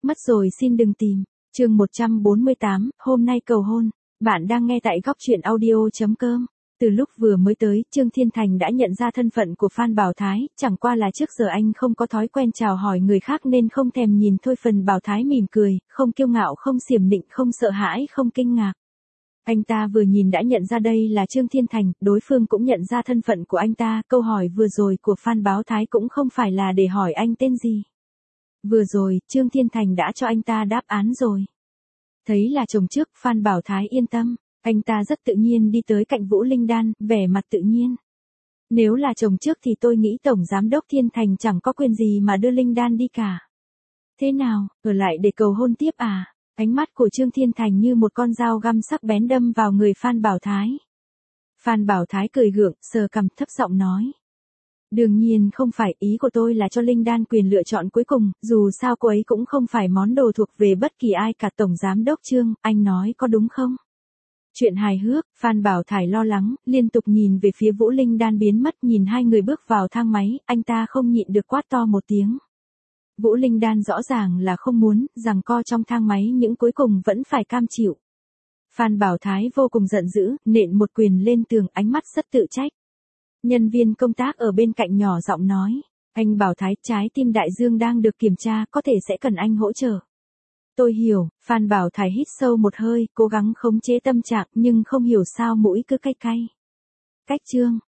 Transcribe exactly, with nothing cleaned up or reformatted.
Mất rồi xin đừng tìm. Chương một trăm bốn mươi tám, hôm nay cầu hôn. Bạn đang nghe tại góc truyện audio chấm com. Từ lúc vừa mới tới, Trương Thiên Thành đã nhận ra thân phận của Phan Bảo Thái, chẳng qua là trước giờ anh không có thói quen chào hỏi người khác nên không thèm nhìn thôi. Phần Bảo Thái mỉm cười, không kiêu ngạo, không xiểm nịnh, không sợ hãi, không kinh ngạc. Anh ta vừa nhìn đã nhận ra đây là Trương Thiên Thành, đối phương cũng nhận ra thân phận của anh ta. Câu hỏi vừa rồi của Phan Bảo Thái cũng không phải là để hỏi anh tên gì. Vừa rồi, Trương Thiên Thành đã cho anh ta đáp án rồi. Thấy là chồng trước, Phan Bảo Thái yên tâm. Anh ta rất tự nhiên đi tới cạnh Vũ Linh Đan, vẻ mặt tự nhiên. Nếu là chồng trước thì tôi nghĩ Tổng Giám đốc Thiên Thành chẳng có quyền gì mà đưa Linh Đan đi cả. Thế nào, ở lại để cầu hôn tiếp à? Ánh mắt của Trương Thiên Thành như một con dao găm sắc bén đâm vào người Phan Bảo Thái. Phan Bảo Thái cười gượng, sờ cằm, thấp giọng nói. Đương nhiên không phải, ý của tôi là cho Linh Đan quyền lựa chọn cuối cùng, dù sao cô ấy cũng không phải món đồ thuộc về bất kỳ ai cả. Tổng Giám đốc Trương, anh nói có đúng không? Chuyện hài hước, Phan Bảo Thái lo lắng, liên tục nhìn về phía Vũ Linh Đan biến mất. Nhìn hai người bước vào thang máy, anh ta không nhịn được quát to một tiếng. Vũ Linh Đan rõ ràng là không muốn, giằng co trong thang máy nhưng cuối cùng vẫn phải cam chịu. Phan Bảo Thái vô cùng giận dữ, nện một quyền lên tường, ánh mắt rất tự trách. Nhân viên công tác ở bên cạnh nhỏ giọng nói. Anh Bảo Thái, trái tim Đại Dương đang được kiểm tra, có thể sẽ cần anh hỗ trợ. Tôi hiểu. Phan Bảo Thái hít sâu một hơi, cố gắng khống chế tâm trạng nhưng không hiểu sao mũi cứ cay cay. Cách Trương,